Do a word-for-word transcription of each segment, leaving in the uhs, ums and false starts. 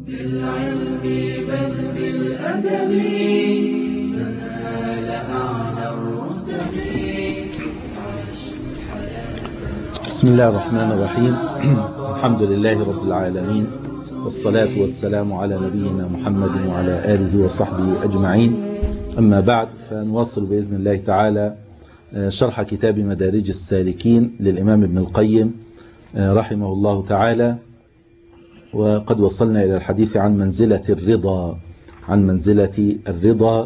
بالعلم بل بالأدب تنال أعلى الرتب. بسم الله الرحمن الرحيم. الحمد لله رب العالمين، والصلاة والسلام على نبينا محمد وعلى آله وصحبه أجمعين. أما بعد، فنواصل بإذن الله تعالى شرح كتاب مدارج السالكين للإمام ابن القيم رحمه الله تعالى. وقد وصلنا إلى الحديث عن منزلة الرضا عن منزلة الرضا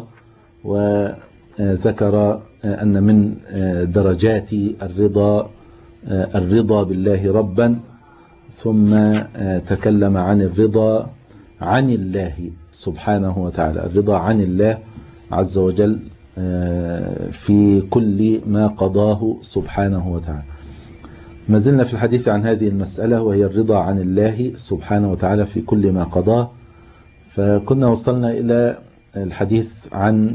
وذكر أن من درجات الرضا الرضا بالله ربا، ثم تكلم عن الرضا عن الله سبحانه وتعالى، الرضا عن الله عز وجل في كل ما قضاه سبحانه وتعالى. ما زلنا في الحديث عن هذه المسألة، وهي الرضا عن الله سبحانه وتعالى في كل ما قضاه. فكنا وصلنا إلى الحديث عن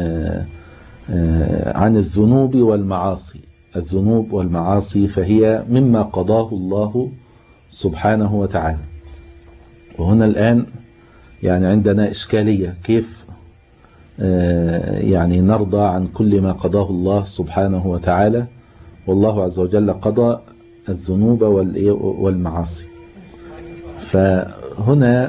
عن الذنوب والمعاصي. الذنوب والمعاصي فهي مما قضاه الله سبحانه وتعالى. وهنا الآن يعني عندنا إشكالية، كيف يعني نرضى عن كل ما قضاه الله سبحانه وتعالى، والله عز وجل قضى الذنوب والمعاصي. فهنا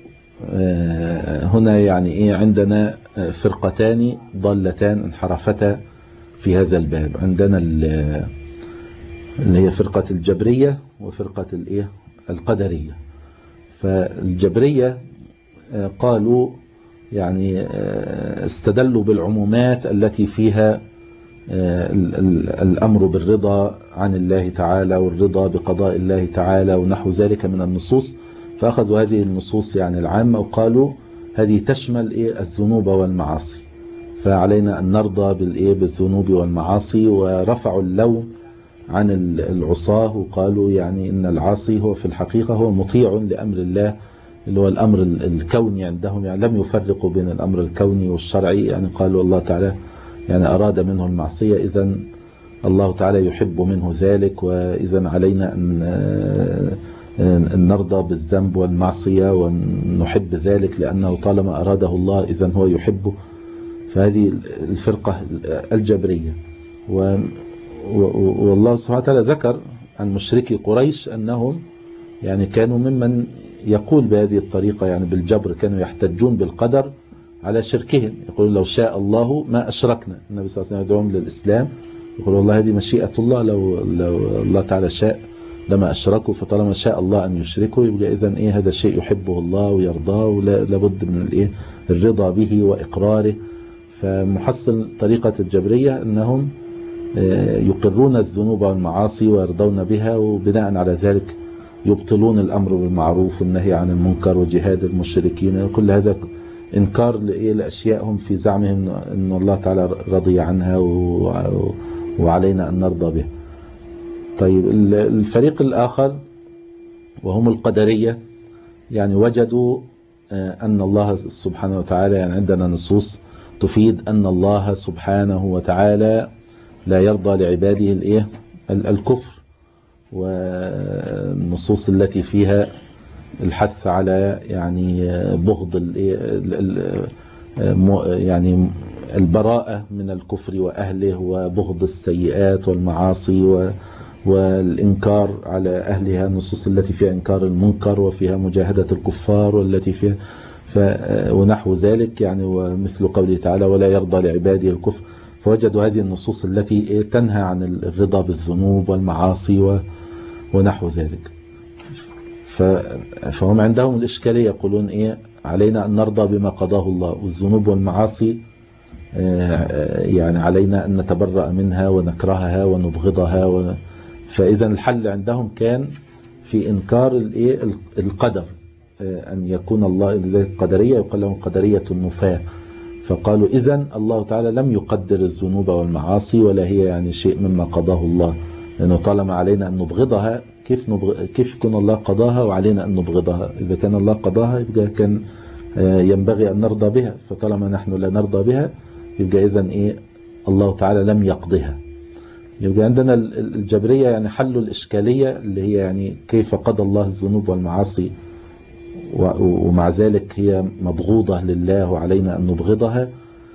هنا يعني إيه عندنا فرقتان ضالتان انحرفتا في هذا الباب. عندنا اللي هي فرقة الجبرية وفرقة الايه القدرية. فالجبرية قالوا يعني استدلوا بالعمومات التي فيها الأمر بالرضا عن الله تعالى والرضا بقضاء الله تعالى ونحو ذلك من النصوص، فأخذوا هذه النصوص يعني العامة وقالوا هذه تشمل إيه الذنوب والمعاصي، فعلينا أن نرضى بالإيه بالذنوب والمعاصي. ورفعوا اللوم عن العصاة وقالوا يعني إن العاصي هو في الحقيقة هو مطيع لأمر الله، اللي هو الأمر الكوني عندهم، يعني لم يفرقوا بين الأمر الكوني والشرعي. يعني قالوا الله تعالى يعني أراد منه المعصية، إذن الله تعالى يحب منه ذلك، وإذن علينا أن نرضى بالذنب والمعصية ونحب ذلك، لأنه طالما أراده الله إذن هو يحبه. فهذه الفرقة الجبرية. والله سبحانه وتعالى ذكر عن مشركي قريش أنهم يعني كانوا ممن يقول بهذه الطريقة، يعني بالجبر، كانوا يحتجون بالقدر على شركهم، يقول لو شاء الله ما أشركنا. النبي صلى الله عليه وسلم يدعوهم للإسلام، يقول والله هذه مشيئة الله، لو, لو الله تعالى شاء لما أشركوا، فطالما شاء الله أن يشركوا يبقى إذن إيه هذا الشيء يحبه الله ويرضاه، ولابد من الإيه الرضا به وإقراره. فمحصل طريقة الجبرية أنهم يقرون الذنوب والمعاصي ويرضون بها، وبناء على ذلك يبطلون الأمر بالمعروف والنهي عن المنكر وجهاد المشركين. كل هذا إنكار لأشيائهم في زعمهم أن الله تعالى رضي عنها وعلينا أن نرضى بها. طيب الفريق الآخر وهم القدرية، يعني وجدوا أن الله سبحانه وتعالى، يعني عندنا نصوص تفيد أن الله سبحانه وتعالى لا يرضى لعباده الإيه الكفر، والنصوص التي فيها الحث على يعني بغض يعني البراءة من الكفر وأهله، وبغض السيئات والمعاصي والإنكار على أهلها، النصوص التي فيها إنكار المنكر وفيها مجاهدة الكفار والتي فيها ونحو ذلك، يعني ومثل قوله تعالى ولا يرضى لعباده الكفر. فوجدوا هذه النصوص التي تنهى عن الرضا بالذنوب والمعاصي ونحو ذلك. فهم عندهم الإشكالية، يقولون إيه علينا أن نرضى بما قضاه الله، والذنوب والمعاصي يعني علينا أن نتبرأ منها ونكرهها ونبغضها و... فإذا الحل عندهم كان في إنكار القدر، أن يكون الله لذلك قدرية، يقال لهم قدرية النفاة. فقالوا إذن الله تعالى لم يقدر الذنوب والمعاصي، ولا هي يعني شيء مما قضاه الله، لأنه طالما علينا أن نبغضها، كيف نبغ... كيف يكون الله قضاها وعلينا أن نبغضها؟ إذا كان الله قضاها يبقى كان ينبغي أن نرضى بها، فطالما نحن لا نرضى بها يبقى إذن إيه الله تعالى لم يقضها. يبقى عندنا الجبرية يعني حلوا الإشكالية اللي هي يعني كيف قضى الله الذنوب والمعاصي ومع ذلك هي مبغوضة لله وعلينا أن نبغضها.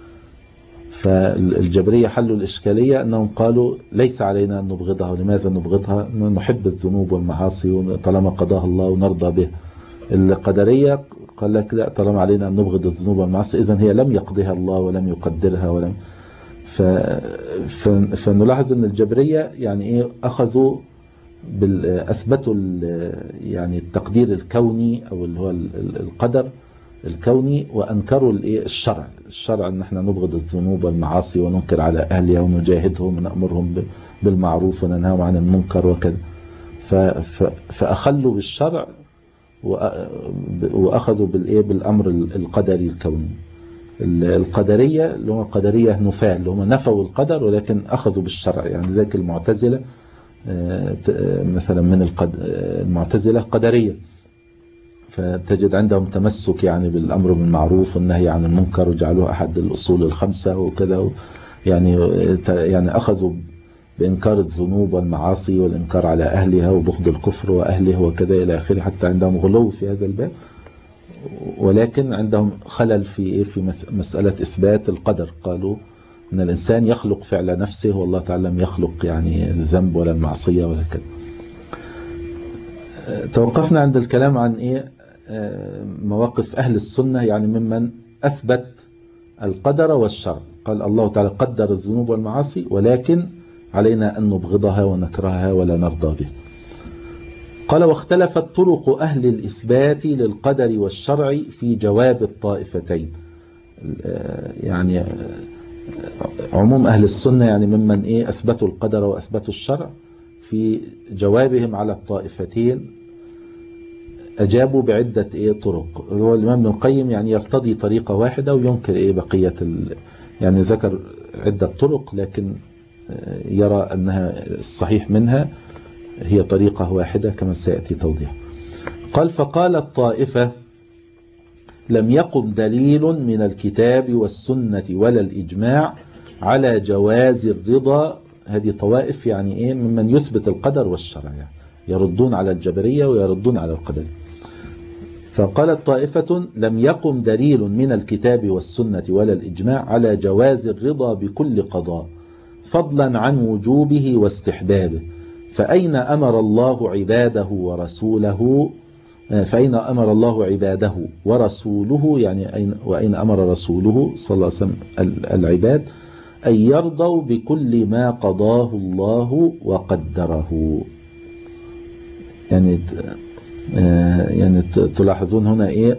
فالجبرية حلوا الإشكالية أنهم قالوا ليس علينا أن نبغضها. ولماذا نبغضها؟ نحب الذنوب والمعاصي طالما قضاها الله ونرضى به. القدرية قال لك لا، طالما علينا أن نبغض الذنوب والمعاصي إذن هي لم يقضها الله ولم يقدرها ولم ف... ف... فنلاحظ أن الجبرية يعني إيه أخذوا بال... أثبتوا ال... يعني التقدير الكوني أو اللي هو القدر الكوني، وأنكروا الشرع الشرع أن احنا نبغض الذنوب والمعاصي وننكر على أهلها ونجاهدهم ونأمرهم بالمعروف وننهاهم عن المنكر وكذا. ف... ف... فأخلوا بالشرع وأخذوا بالإيه بالأمر القدري الكوني. القدرية اللي هم القدرية نفاة اللي هم نفوا القدر ولكن أخذوا بالشرع، يعني ذاك المعتزلة مثلا من المعتزلة قدرية، فتجد عندهم تمسك يعني بالأمر بالمعروف والنهي عن المنكر وجعلوه أحد الأصول الخمسة وكذا، يعني يعني أخذوا بإنكار الذنوب والمعاصي والإنكار على أهلها وبغض الكفر وأهله وكذا إلى آخره، حتى عندهم غلو في هذا الباب. ولكن عندهم خلل في في مسألة إثبات القدر. قالوا أن الإنسان يخلق فعل نفسه والله تعالى لم يخلق يعني الذنب ولا المعصية ولا كذا. توقفنا عند الكلام عن إيه مواقف أهل السنة، يعني ممن أثبت القدر والشرع. قال الله تعالى قدر الذنوب والمعاصي ولكن علينا أن نبغضها ونكرهها ولا نرضى به. قال واختلفت طرق أهل الإثبات للقدر والشرع في جواب الطائفتين. يعني عموم أهل السنة يعني ممن إيه أثبتوا القدر وأثبتوا الشرع في جوابهم على الطائفتين أجابوا بعدة إيه طرق. هو الإمام ابن القيم يعني يرتضي طريقة واحدة وينكر إيه بقية ال... يعني ذكر عدة طرق لكن يرى أنها الصحيح منها هي طريقة واحدة كما سيأتي توضيح. قال فقال الطائفة لم يقم دليل من الكتاب والسنة ولا الإجماع على جواز الرضا. هذه طوائف يعني إيه ممن يثبت القدر والشرع، يعني يردون على الجبرية ويردون على القدر. فقالت طائفة لم يقم دليل من الكتاب والسنة ولا الإجماع على جواز الرضا بكل قضاء فضلا عن وجوبه واستحبابه، فأين أمر الله عباده ورسوله فأين أمر الله عباده ورسوله يعني أين وأين أمر رسوله صلى الله عليه وسلم العباد أن يرضوا بكل ما قضاه الله وقدره. يعني يعني تلاحظون هنا إيه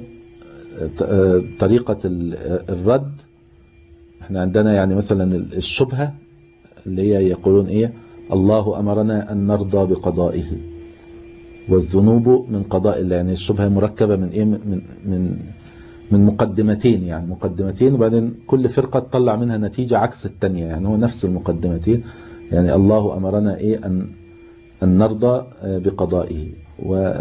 طريقة الرد. احنا عندنا يعني مثلا الشبهة اللي هي يقولون إيه الله أمرنا أن نرضى بقضائه والذنوب من قضاء الله. يعني الشبهة مركبة من إيه من من من مقدمتين، يعني مقدمتين وبعدين كل فرقة تطلع منها نتيجة عكس التانية، يعني هو نفس المقدمتين. يعني الله أمرنا إيه أن أن نرضى بقضائه و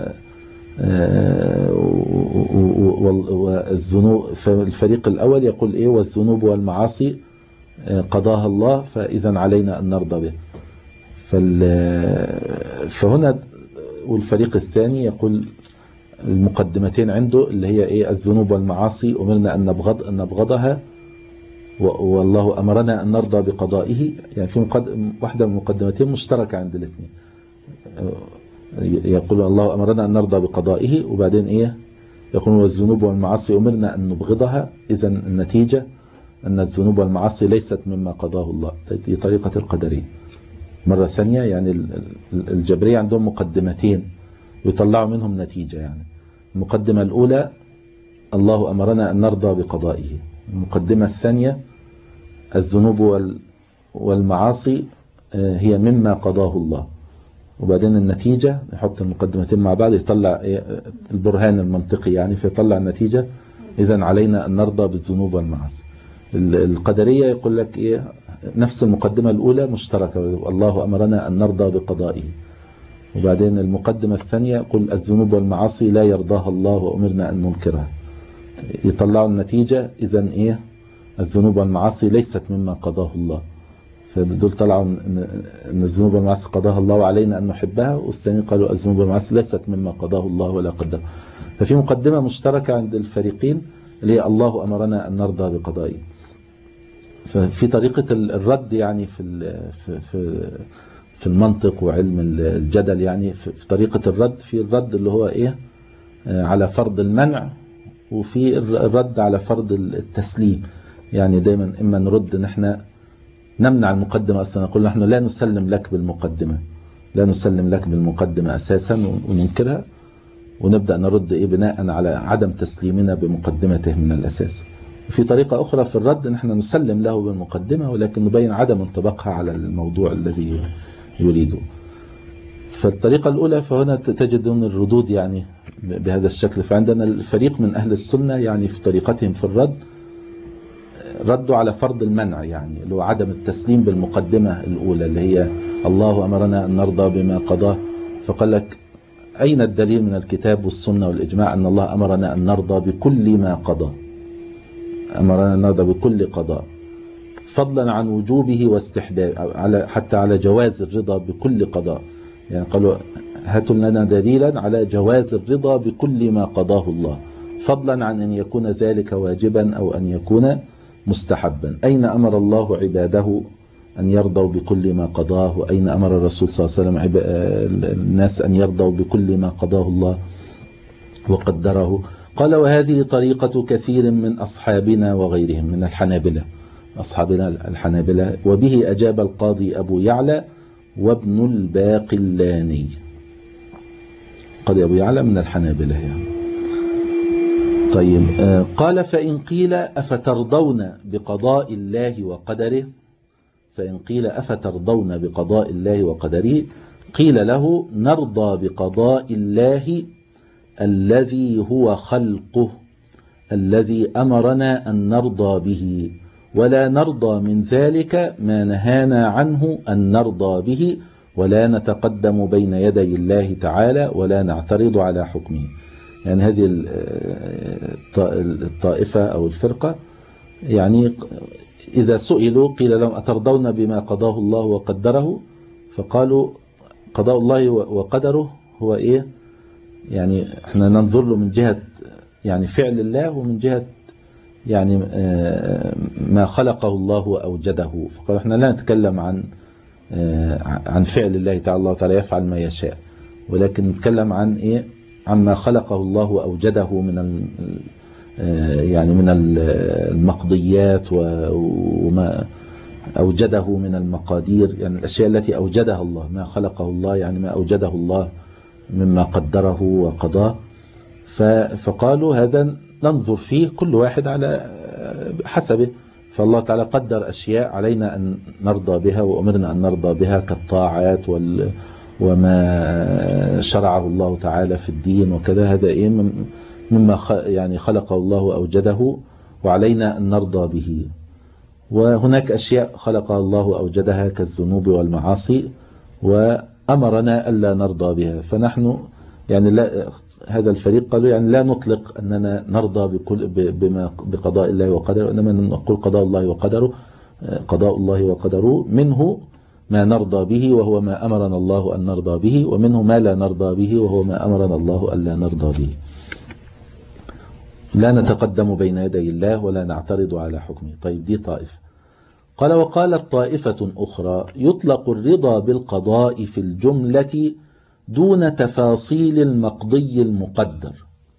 والذنوب. فالفريق الأول يقول إيه والذنوب والمعاصي قضاها الله فإذا علينا أن نرضى به. فهنا والفريق الثاني يقول المقدمتين عنده اللي هي إيه الذنوب والمعاصي أمرنا أن نبغض أن نبغضها والله أمرنا أن نرضى بقضائه. يعني في مقدم واحدة من المقدمتين مشتركة عند الاثنين. يقول الله أمرنا أن نرضى بقضائه وبعدين إيه يقول والذنوب والمعاصي أمرنا أن نبغضها. إذا النتيجة أن الذنوب والمعاصي ليست مما قضاه الله. دي طريقة القدرين. مرة ثانية يعني الجبرية عندهم مقدمتين يطلعوا منهم نتيجة. يعني المقدمة الأولى الله أمرنا أن نرضى بقضائه. المقدمة الثانية الذنوب والمعاصي هي مما قضاه الله. وبعدين النتيجة نحط المقدمتين مع بعض يطلع البرهان المنطقي، يعني فيطلع النتيجة إذن علينا أن نرضى بالذنوب والمعاصي. القدرية يقول لك إيه نفس المقدمة الأولى مشتركة الله أمرنا أن نرضى بقضائه، وبعدين المقدمة الثانية يقول الذنوب والمعاصي لا يرضاها الله وأمرنا أن ننكرها. يطلعوا النتيجة إذن إيه الذنوب والمعاصي ليست مما قضاه الله. فدول طلعوا ان الذنوب والمعاصي قضاها الله علينا ان نحبها، والثانيين قالوا الذنوب والمعاصي ليست مما قضاه الله ولا قدره. ففي مقدمة مشتركة عند الفريقين اللي هي الله امرنا ان نرضى بقضائه. ففي طريقة الرد يعني في في في المنطق وعلم الجدل، يعني في طريقة الرد، في الرد اللي هو ايه على فرض المنع، وفي الرد على فرض التسليم. يعني دايما اما نرد ان احنا نمنع المقدمة اصلا، نقول نحن لا نسلم لك بالمقدمة، لا نسلم لك بالمقدمة اساسا وننكرها، ونبدأ نرد ايه بناء على عدم تسليمنا بمقدمته من الاساس. وفي طريقة اخرى في الرد ان احنا نسلم له بالمقدمة ولكن نبين عدم انطباقها على الموضوع الذي يريده. فالطريقة الاولى فهنا تجدون الردود يعني بهذا الشكل. فعندنا الفريق من اهل السنة يعني في طريقتهم في الرد ردوا على فرض المنع، يعني اللي هو عدم التسليم بالمقدمة الأولى اللي هي الله أمرنا أن نرضى بما قضاه. فقال لك أين الدليل من الكتاب والسنة والإجماع أن الله أمرنا أن نرضى بكل ما قضى، أمرنا أن نرضى بكل قضاء، فضلا عن وجوبه واستحباب، على حتى على جواز الرضا بكل قضاء. يعني قالوا هاتوا لنا دليلا على جواز الرضا بكل ما قضاه الله، فضلا عن أن يكون ذلك واجبا أو أن يكون مستحبا. أين أمر الله عباده أن يرضوا بكل ما قضاه، وأين أمر الرسول صلى الله عليه وسلم الناس أن يرضوا بكل ما قضاه الله وقدره؟ قال وهذه طريقة كثير من أصحابنا وغيرهم من الحنابلة، أصحابنا الحنابلة. وبه أجاب القاضي أبو يعلى وابن الباقلاني. قاضي أبو يعلى من الحنابلة يعني. طيب قال فإن قيل أفترضون بقضاء الله وقدره، فإن قيل أفترضون بقضاء الله وقدره، قيل له نرضى بقضاء الله الذي هو خلقه الذي أمرنا أن نرضى به، ولا نرضى من ذلك ما نهانا عنه أن نرضى به، ولا نتقدم بين يدي الله تعالى ولا نعترض على حكمه. يعني هذه الطائفة أو الفرقة يعني إذا سئلوا قيل لهم أترضون بما قضاه الله وقدره، فقالوا قضاء الله وقدره هو إيه؟ يعني احنا ننظر له من جهة يعني فعل الله ومن جهة يعني ما خلقه الله وأوجده. فقالوا احنا لا نتكلم عن عن فعل الله تعالى، الله تعالى يفعل ما يشاء، ولكن نتكلم عن إيه؟ عما خلقه الله وأوجده من يعني من المقضيات وما أوجده من المقادير، يعني الأشياء التي أوجدها الله، ما خلقه الله يعني ما أوجده الله مما قدره وقضاه. فقالوا هذا ننظر فيه كل واحد على حسبه. فالله تعالى قدر أشياء علينا أن نرضى بها وأمرنا أن نرضى بها كالطاعات وال وما شرعه الله تعالى في الدين وكذا، هذا إيه مما يعني خلقه الله وأوجده وعلينا أن نرضى به. وهناك أشياء خلقها الله وأوجدها كالذنوب والمعاصي وأمرنا ألا نرضى بها. فنحن يعني لا هذا الفريق قالوا يعني لا نطلق أننا نرضى بكل بما بقضاء الله وقدره، وإنما نقول قضاء الله وقدره، قضاء الله وقدره منه ما نرضى به وهو ما أمرنا الله أن نرضى به، ومنه ما لا نرضى به وهو ما أمرنا الله ألا نرضى به. لا نتقدم بين يدي الله ولا نعترض على حكمه. طيب دي طائفة. قال وقالت طائفة أخرى يطلق الرضا بالقضاء في الجملة دون تفاصيل المقضي المقدر،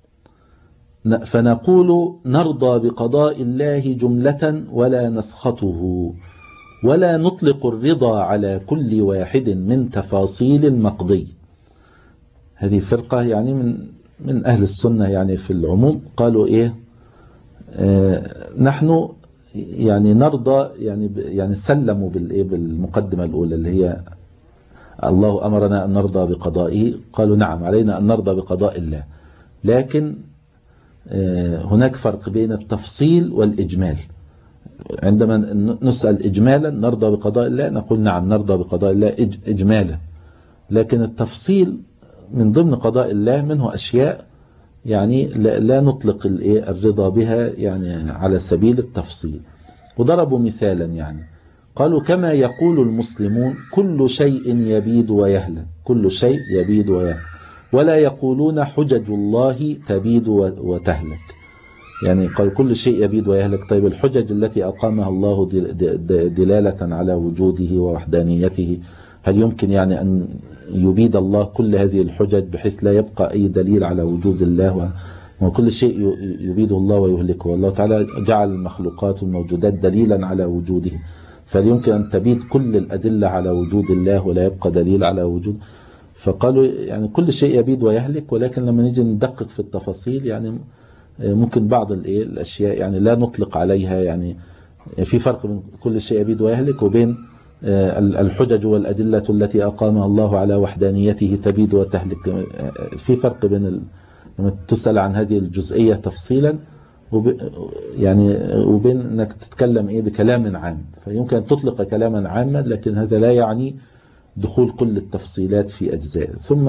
فنقول نرضى بقضاء الله جملة ولا نسخطه، ولا نطلق الرضا على كل واحد من تفاصيل المقضي. هذه فرقة يعني من من أهل السنة يعني في العموم قالوا إيه آه نحن يعني نرضى يعني يعني سلموا بالإيه بالمقدمة الأولى اللي هي الله أمرنا أن نرضى بقضائه، قالوا نعم علينا أن نرضى بقضاء الله، لكن آه هناك فرق بين التفصيل والإجمال. عندما نسأل إجمالا نرضى بقضاء الله نقول نعم نرضى بقضاء الله إجمالا، لكن التفصيل من ضمن قضاء الله منه أشياء يعني لا نطلق الرضا بها يعني على سبيل التفصيل. وضربوا مثالا يعني قالوا كما يقول المسلمون كل شيء يبيد ويهلك، كل شيء يبيد ويهلك، ولا يقولون حجج الله تبيد وتهلك. يعني قال كل شيء يبيد ويهلك. طيب الحجج التي أقامها الله دلالة على وجوده ووحدانيته، هل يمكن يعني أن يبيد الله كل هذه الحجج بحيث لا يبقى أي دليل على وجود الله؟ وكل شيء يبيد الله ويهلكه، والله تعالى جعل المخلوقات والموجودات دليلا على وجوده، فهل يمكن أن تبيد كل الأدلة على وجود الله ولا يبقى دليل على وجود؟ فقالوا يعني كل شيء يبيد ويهلك، ولكن لما نيجي ندقق في التفاصيل يعني ممكن بعض الأشياء يعني لا نطلق عليها، يعني في فرق بين كل شيء يبيد ويهلك وبين الحجج والأدلة التي أقامها الله على وحدانيته تبيد وتهلك. في فرق بين لما تسأل عن هذه الجزئية تفصيلا وب... يعني وبين أنك تتكلم إيه بكلام عام. فيمكن أن تطلق كلاما عاما، لكن هذا لا يعني دخول كل التفصيلات في أجزاء. ثم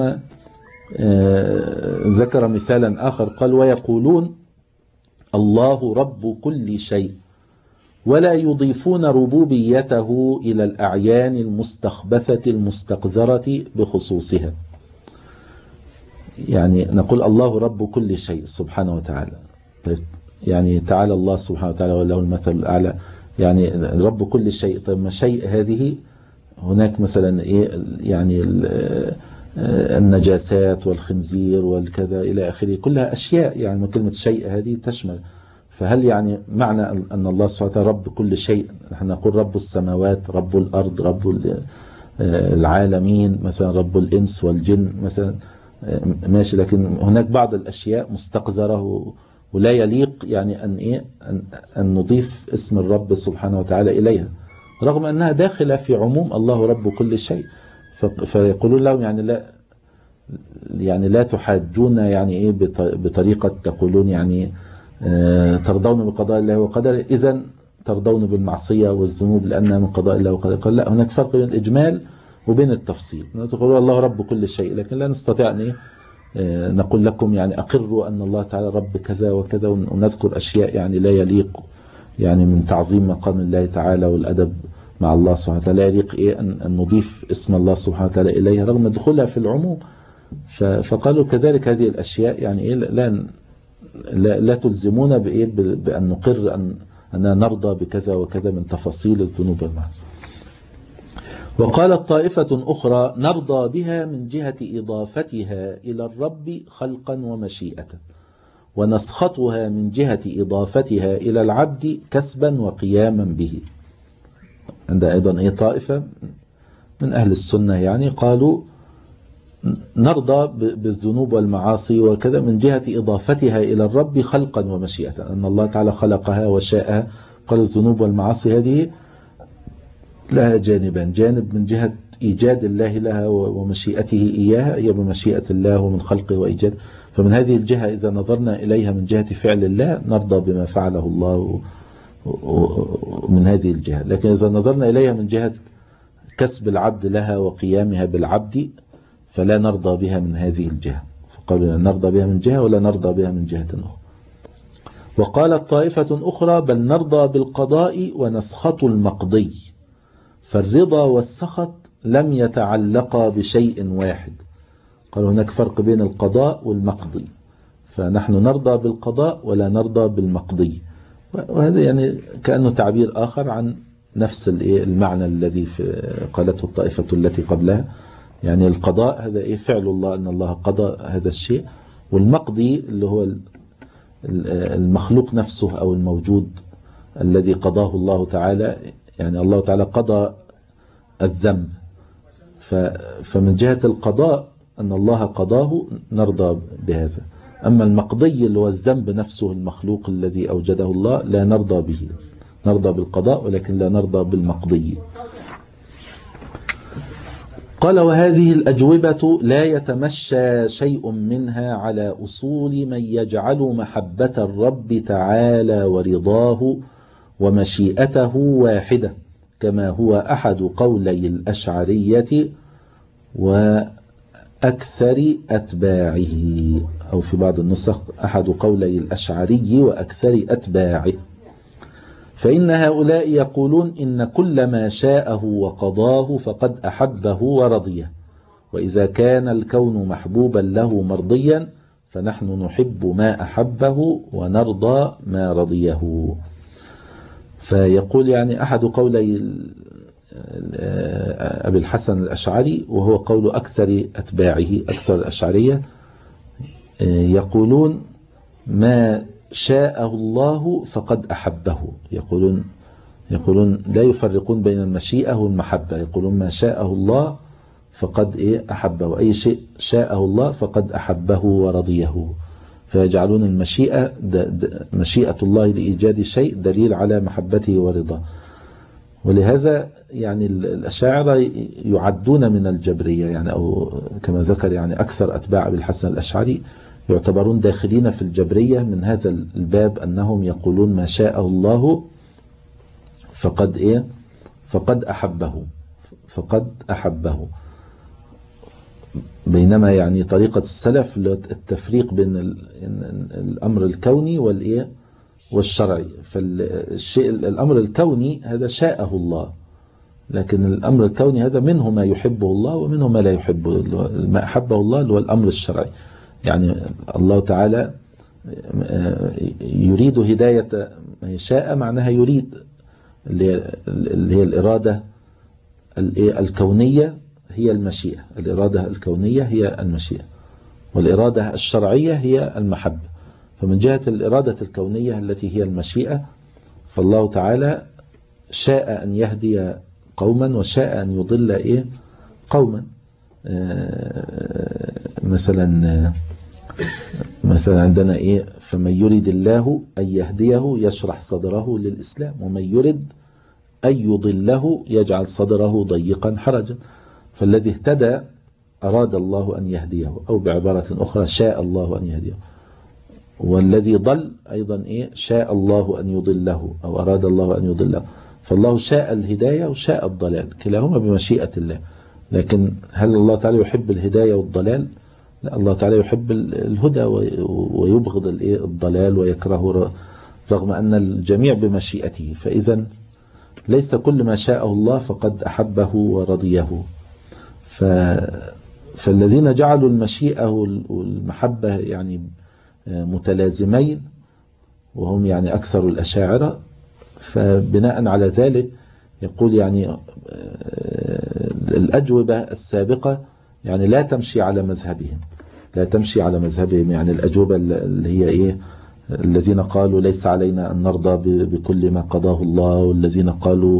آه ذكر مثالا آخر قال ويقولون الله رب كل شيء ولا يضيفون ربوبيته إلى الأعيان المستخبثة المستقذرة بخصوصها. يعني نقول الله رب كل شيء سبحانه وتعالى. طيب يعني تعالى الله سبحانه وتعالى وله المثل الأعلى، يعني رب كل شيء. طيب ما شيء هذه هناك مثلا إيه يعني النجاسات والخنزير والكذا إلى آخره، كلها أشياء، يعني كلمة شيء هذه تشمل. فهل يعني معنى أن الله سبحانه وتعالى رب كل شيء، نحن نقول رب السماوات، رب الأرض، رب العالمين، مثلا رب الإنس والجن مثلا، ماشي، لكن هناك بعض الأشياء مستقذرة ولا يليق يعني أن إيه أن, أن نضيف اسم الرب سبحانه وتعالى إليها، رغم أنها داخلة في عموم الله رب كل شيء. فيقولون لهم يعني لا يعني لا تحاجون يعني إيه بطريقة تقولون يعني ترضون بقضاء الله وقدره إذن ترضون بالمعصية والذنوب لأنها من قضاء الله وقدره. قال لا، هناك فرق بين الإجمال وبين التفصيل. تقولون الله رب كل شيء، لكن لا نستطيع أن إيه نقول لكم يعني أقروا أن الله تعالى رب كذا وكذا، ونذكر أشياء يعني لا يليق يعني من تعظيم مقام الله تعالى والأدب مع الله سبحانه وتعالى، لا يليق إيه أن نضيف اسم الله سبحانه وتعالى إليها رغم دخولها في العموم. فقالوا كذلك هذه الأشياء يعني إيه لا لا, لا تلزمون بإيه بأن نقر أن أننا نرضى بكذا وكذا من تفاصيل الذنوب والمعاصي. وقالت طائفة أخرى نرضى بها من جهة إضافتها إلى الرب خلقا ومشيئة، ونسخطها من جهة إضافتها إلى العبد كسبا وقياما به. عند أيضا أي طائفة من أهل السنة يعني قالوا نرضى بالذنوب والمعاصي وكذا من جهة إضافتها إلى الرب خلقا ومشيئة، أن الله تعالى خلقها وشاءها. قال الذنوب والمعاصي هذه لها جانبان، جانب من جهة إيجاد الله لها ومشيئته إياها، هي بمشيئة الله ومن خلقه وإيجاد. فمن هذه الجهة إذا نظرنا إليها من جهة فعل الله نرضى بما فعله الله من هذه الجهة، لكن إذا نظرنا إليها من جهة كسب العبد لها وقيامها بالعبد فلا نرضى بها من هذه الجهة. فقالوا نرضى بها من جهة ولا نرضى بها من جهة أخرى. وقالت طائفة أخرى بل نرضى بالقضاء ونسخط المقضي، فالرضا والسخط لم يتعلقا بشيء واحد. قالوا هناك فرق بين القضاء والمقضي، فنحن نرضى بالقضاء ولا نرضى بالمقضي. وهذا يعني كأنه تعبير آخر عن نفس المعنى الذي قالته الطائفة التي قبلها. يعني القضاء هذا إيه فعل الله، أن الله قضى هذا الشيء، والمقضي اللي هو المخلوق نفسه أو الموجود الذي قضاه الله تعالى. يعني الله تعالى قضى الذنب، فمن جهة القضاء أن الله قضاه نرضى بهذا. أما المقضي اللي هو الذنب نفسه المخلوق الذي أوجده الله لا نرضى به، نرضى بالقضاء ولكن لا نرضى بالمقضي. قال وهذه الأجوبة لا يتمشى شيء منها على أصول من يجعل محبة الرب تعالى ورضاه ومشيئته واحدة، كما هو أحد قولي الأشعرية وأكثر أتباعه، أو في بعض النسخ أحد قولي الأشعري وأكثر أتباعه. فإن هؤلاء يقولون إن كل ما شاءه وقضاه فقد أحبه ورضيه، وإذا كان الكون محبوبا له مرضيا فنحن نحب ما أحبه ونرضى ما رضيه. فيقول يعني أحد قولي أبي الحسن الأشعري، وهو قول أكثر أتباعه أكثر الأشعرية، يقولون ما شاءه الله فقد أحبه. يقولون يقولون لا يفرقون بين المشيئة والمحبة، يقولون ما شاءه الله فقد إيه أحبه، أي شيء شاءه الله فقد أحبه ورضيه. فيجعلون المشيئة مشيئة الله لإيجاد شيء دليل على محبته ورضاه. ولهذا يعني الأشاعرة يعدون من الجبرية، يعني أو كما ذكر يعني أكثر أتباع أبي الحسن الأشعري يعتبرون داخلين في الجبرية من هذا الباب، أنهم يقولون ما شاءه الله فقد إيه فقد أحبه فقد أحبه. بينما يعني طريقة السلف التفريق بين الأمر الكوني والإيه والشرعي. فالشيء الأمر الكوني هذا شاءه الله، لكن الأمر الكوني هذا منه ما يحبه الله ومنه ما لا يحبه. ما أحبه الله اللي هو الأمر الشرعي، يعني الله تعالى يريد هداية ما يشاء، معناها يريد اللي هي الإرادة الكونية هي المشيئة، الإرادة الكونية هي المشيئة، والإرادة الشرعية هي المحبة. فمن جهة الإرادة الكونية التي هي المشيئة، فالله تعالى شاء أن يهدي قوما وشاء أن يضل إيه قوما. مثلا مثلا عندنا إيه فمن يريد الله أن يهديه يشرح صدره للإسلام، ومن يريد أن يضله يجعل صدره ضيقا حرجا. فالذي اهتدى أراد الله أن يهديه، أو بعبارة أخرى شاء الله أن يهديه. والذي ضل أيضا إيه شاء الله أن يضله، أو أراد الله أن يضله. فالله شاء الهداية وشاء الضلال، كلاهما بمشيئة الله. لكن هل الله تعالى يحب الهداية والضلال؟ لا، الله تعالى يحب الهدى ويبغض الضلال ويكره، رغم أن الجميع بمشيئته. فإذا ليس كل ما شاءه الله فقد أحبه ورضيه. ف... فالذين جعلوا المشيئة والمحبة يعني متلازمين، وهم يعني أكثر الأشاعرة، فبناء على ذلك يقول يعني الأجوبة السابقة يعني لا تمشي على مذهبهم، لا تمشي على مذهبهم. يعني الأجوبة اللي هي إيه الذين قالوا ليس علينا أن نرضى بكل ما قضاه الله، والذين قالوا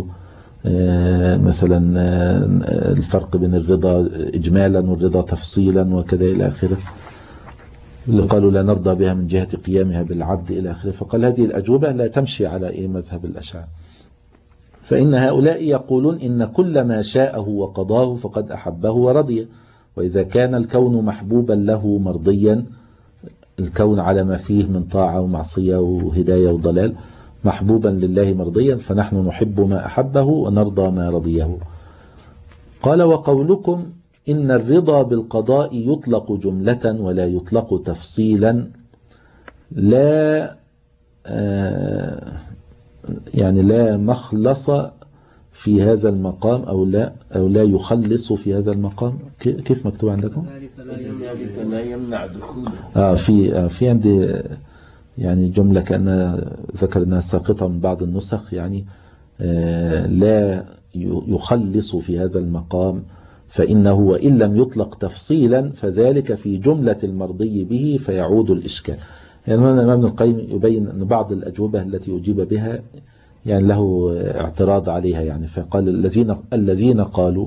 مثلا الفرق بين الرضا إجمالا والرضا تفصيلا وكذا إلى آخره، اللي قالوا لا نرضى بها من جهة قيامها بالعدل إلى آخره. فقال هذه الأجوبة لا تمشي على إيه مذهب الأشاعرة. فإن هؤلاء يقولون إن كل ما شاءه وقضاه فقد أحبه ورضيه، وإذا كان الكون محبوبا له مرضيا، الكون على ما فيه من طاعة ومعصية وهداية وضلال محبوبا لله مرضيا، فنحن نحب ما أحبه ونرضى ما رضيه. قال وقولكم إن الرضا بالقضاء يطلق جملة ولا يطلق تفصيلا، لا آه يعني لا مخلص في هذا المقام، أو لا أو لا يخلص في هذا المقام. كيف مكتوب عندكم؟ لا يمنع دخوله. آه في آه في عندي يعني جملة كأن ذكر أنها ساقطة من بعض النسخ، يعني آه لا يخلص في هذا المقام، فإنه وإن لم يطلق تفصيلا فذلك في جملة المرضي به فيعود الإشكال. يعني الإمام ابن القيم يبين أن بعض الأجوبة التي أجيب بها يعني له اعتراض عليها، يعني فقال الذين الذين قالوا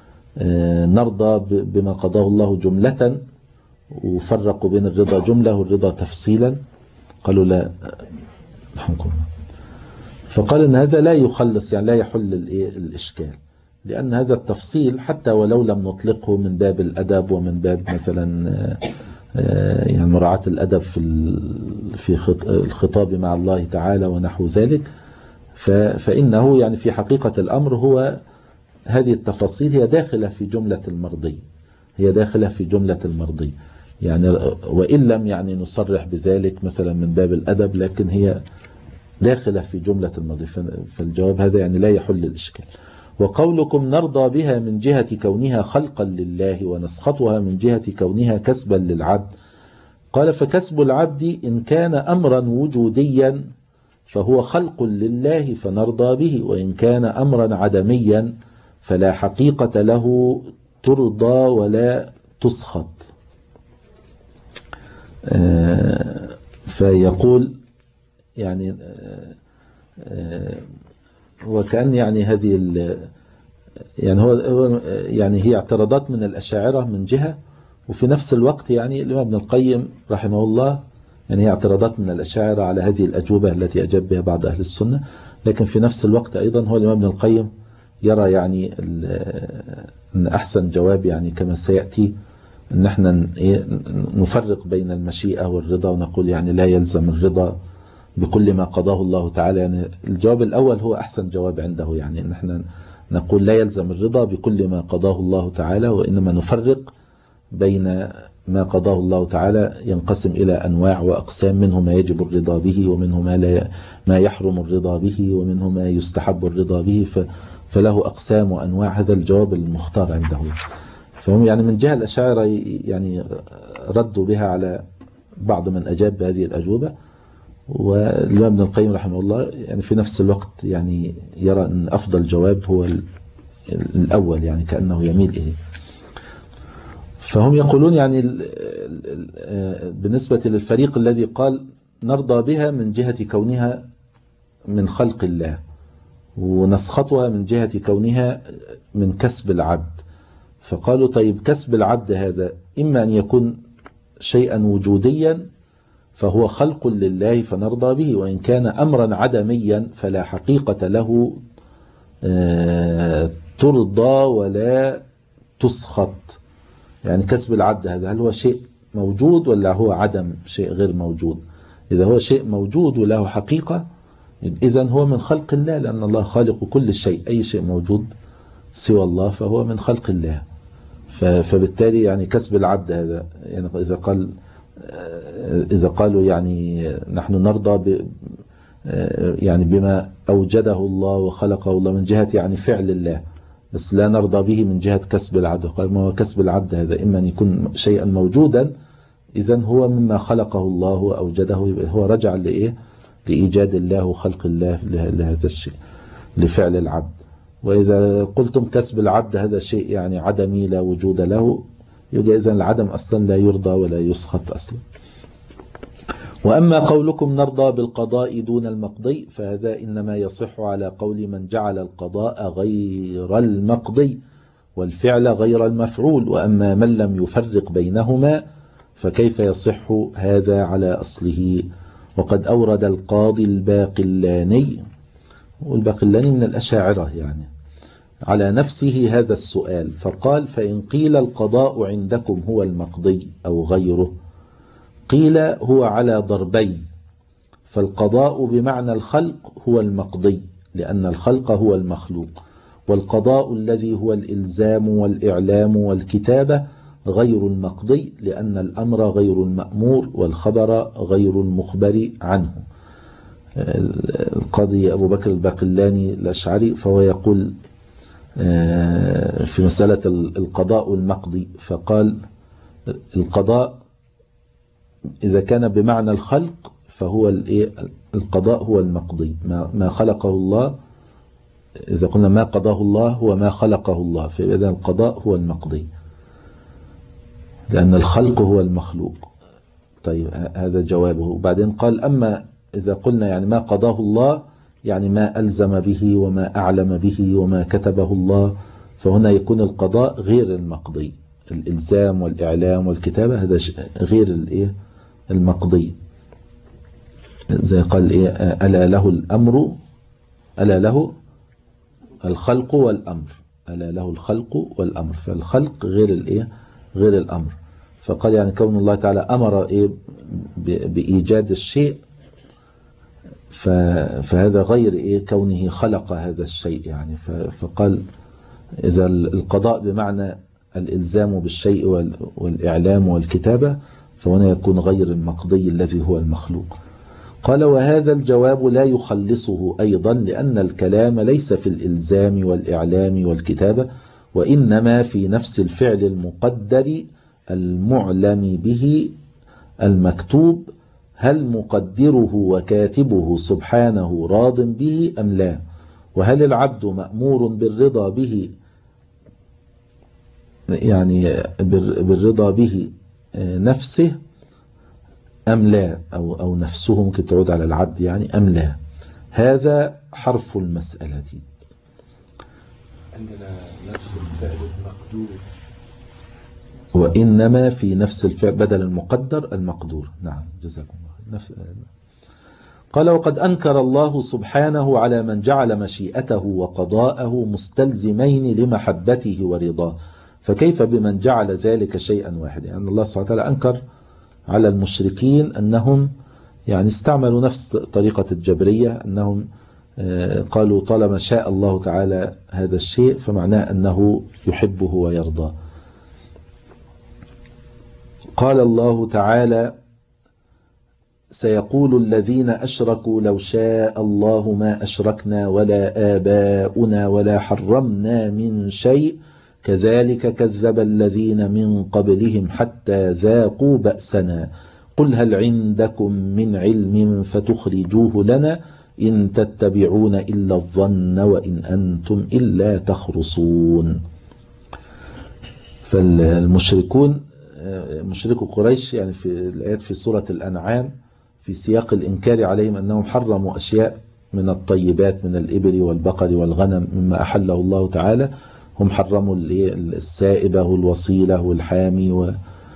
نرضى بما قضاه الله جملة وفرقوا بين الرضا جملة والرضا تفصيلا، قالوا لا رحمكم. فقال أن هذا لا يخلص، يعني لا يحل الإشكال، لأن هذا التفصيل حتى ولو لم نطلقه من باب الأدب ومن باب مثلا يعني مراعاة الأدب في في الخطاب مع الله تعالى ونحو ذلك، فإنه يعني في حقيقة الأمر هو هذه التفاصيل هي داخلة في جملة المرضي، هي داخلة في جملة المرضي، يعني وإن لم يعني نصرح بذلك مثلا من باب الأدب، لكن هي لا خلاف في جملة الماضي، فالجواب هذا يعني لا يحل الإشكال. وقولكم نرضى بها من جهة كونها خلقا لله ونسخطها من جهة كونها كسبا للعبد، قال فكسب العبد إن كان أمرا وجوديا فهو خلق لله فنرضى به، وإن كان أمرا عدميا فلا حقيقة له ترضى ولا تسخط. فيقول يعني وكأن يعني هذه يعني هو يعني هي اعتراضات من الأشاعرة من جهة، وفي نفس الوقت يعني الإمام ابن القيم رحمه الله يعني هي اعتراضات من الأشاعرة على هذه الأجوبة التي أجاب بها بعض أهل السنة، لكن في نفس الوقت أيضا هو الإمام ابن القيم يرى يعني أن أحسن جواب يعني كما سيأتي أن احنا نفرق بين المشيئة والرضا، ونقول يعني لا يلزم الرضا بكل ما قضاه الله تعالى. يعني الجواب الأول هو أحسن جواب عنده، يعني أن احنا نقول لا يلزم الرضا بكل ما قضاه الله تعالى، وإنما نفرق بين ما قضاه الله تعالى ينقسم إلى أنواع وأقسام، منه ما يجب الرضا به، ومنه ما, لا ما يحرم الرضا به، ومنه ما يستحب الرضا به، فله أقسام وأنواع. هذا الجواب المختار عنده. فهم يعني من جهة الأشاعرة يعني ردوا بها على بعض من أجاب بهذه الأجوبة، والإمام ابن القيم رحمه الله يعني في نفس الوقت يعني يرى أن أفضل جواب هو الأول، يعني كأنه يميل إليه. فهم يقولون يعني بالنسبة للفريق الذي قال نرضى بها من جهة كونها من خلق الله، ونسخطها من جهة كونها من كسب العبد، فقالوا طيب كسب العبد هذا إما أن يكون شيئا وجوديا فهو خلق لله فنرضى به، وإن كان أمرا عدميا فلا حقيقة له ترضى ولا تسخط. يعني كسب العبد هذا هل هو شيء موجود ولا هو عدم شيء غير موجود؟ إذا هو شيء موجود وله حقيقة إذن هو من خلق الله، لأن الله خالق كل شيء، أي شيء موجود سوى الله فهو من خلق الله. فبالتالي يعني كسب العبد هذا يعني إذا قال إذا قالوا يعني نحن نرضى ب يعني بما أوجده الله وخلقه الله من جهة يعني فعل الله، بس لا نرضى به من جهة كسب العبد. قال ما هو كسب العبد هذا إما أن يكون شيئا موجودا إذن هو مما خلقه الله وأوجده، هو رجع لإيه؟ لإيجاد الله وخلق الله لهذا الشيء لفعل العبد. وإذا قلتم كسب العبد هذا شيء يعني عدمي لا وجود له، يبقى إذن العدم أصلا لا يرضى ولا يسخط أصلا. وأما قولكم نرضى بالقضاء دون المقضي فهذا إنما يصح على قول من جعل القضاء غير المقضي والفعل غير المفعول، وأما من لم يفرق بينهما فكيف يصح هذا على أصله؟ وقد أورد القاضي الباقلاني، والباقلاني من الأشاعرة يعني، على نفسه هذا السؤال فقال فإن قيل القضاء عندكم هو المقضي أو غيره قيل هو على ضربين، فالقضاء بمعنى الخلق هو المقضي لأن الخلق هو المخلوق، والقضاء الذي هو الإلزام والإعلام والكتابة غير المقضي لأن الأمر غير المأمور والخبر غير المخبر عنه. القاضي أبو بكر الباقلاني الأشعري فهو يقول في مسألة القضاء والمقضي، فقال القضاء إذا كان بمعنى الخلق فهو القضاء هو المقضي، ما خلقه الله، إذا قلنا ما قضاه الله هو ما خلقه الله، فإذا القضاء هو المقضي لأن الخلق هو المخلوق. طيب هذا جوابه. وبعدين قال أما إذا قلنا يعني ما قضاه الله يعني ما ألزم به وما أعلم به وما كتبه الله، فهنا يكون القضاء غير المقضي، الإلزام والإعلام والكتابة هذا غير الإيه المقضي. زي قال إيه ألا له الأمر ألا له الخلق والأمر، ألا له الخلق والأمر، فالخلق غير الإيه غير الأمر. فقال يعني كون الله تعالى أمر إيه بإيجاد الشيء فهذا غير إيه كونه خلق هذا الشيء يعني. فقال إذا القضاء بمعنى الإلزام بالشيء والإعلام والكتابة فهنا يكون غير المقضي الذي هو المخلوق. قال وهذا الجواب لا يخلصه أيضا، لأن الكلام ليس في الإلزام والإعلام والكتابة، وإنما في نفس الفعل المقدر المعلم به المكتوب، هل مقدره وكاتبه سبحانه راض به أم لا، وهل العبد مأمور بالرضا به، يعني بالرضا به نفسه أم لا، أو, أو نفسه ممكن تعود على العبد يعني أم لا. هذا حرف المسألة. عندنا نفس الفعل المقدور، وإنما في نفس الفعل بدل المقدر المقدور. نعم جزاكم الله. نفس... قال وقد أنكر الله سبحانه على من جعل مشيئته وقضاءه مستلزمين لمحبته ورضاه، فكيف بمن جعل ذلك شيئا واحدا؟ يعني الله سبحانه وتعالى أنكر على المشركين أنهم يعني استعملوا نفس طريقة الجبرية، أنهم قالوا طالما شاء الله تعالى هذا الشيء فمعناه أنه يحبه ويرضاه. قال الله تعالى سيقول الذين أشركوا لو شاء الله ما أشركنا ولا آباؤنا ولا حرمنا من شيء كذلك كذب الذين من قبلهم حتى ذاقوا بأسنا قل هل عندكم من علم فتخرجوه لنا إن تتبعون إلا الظن وإن أنتم إلا تخرصون. فالمشركون مشركو قريش يعني في الآيات في سورة الأنعام في سياق الإنكار عليهم أنهم حرموا أشياء من الطيبات من الإبل والبقر والغنم مما أحله الله تعالى، هم حرموا السائبة والوصيلة والحامي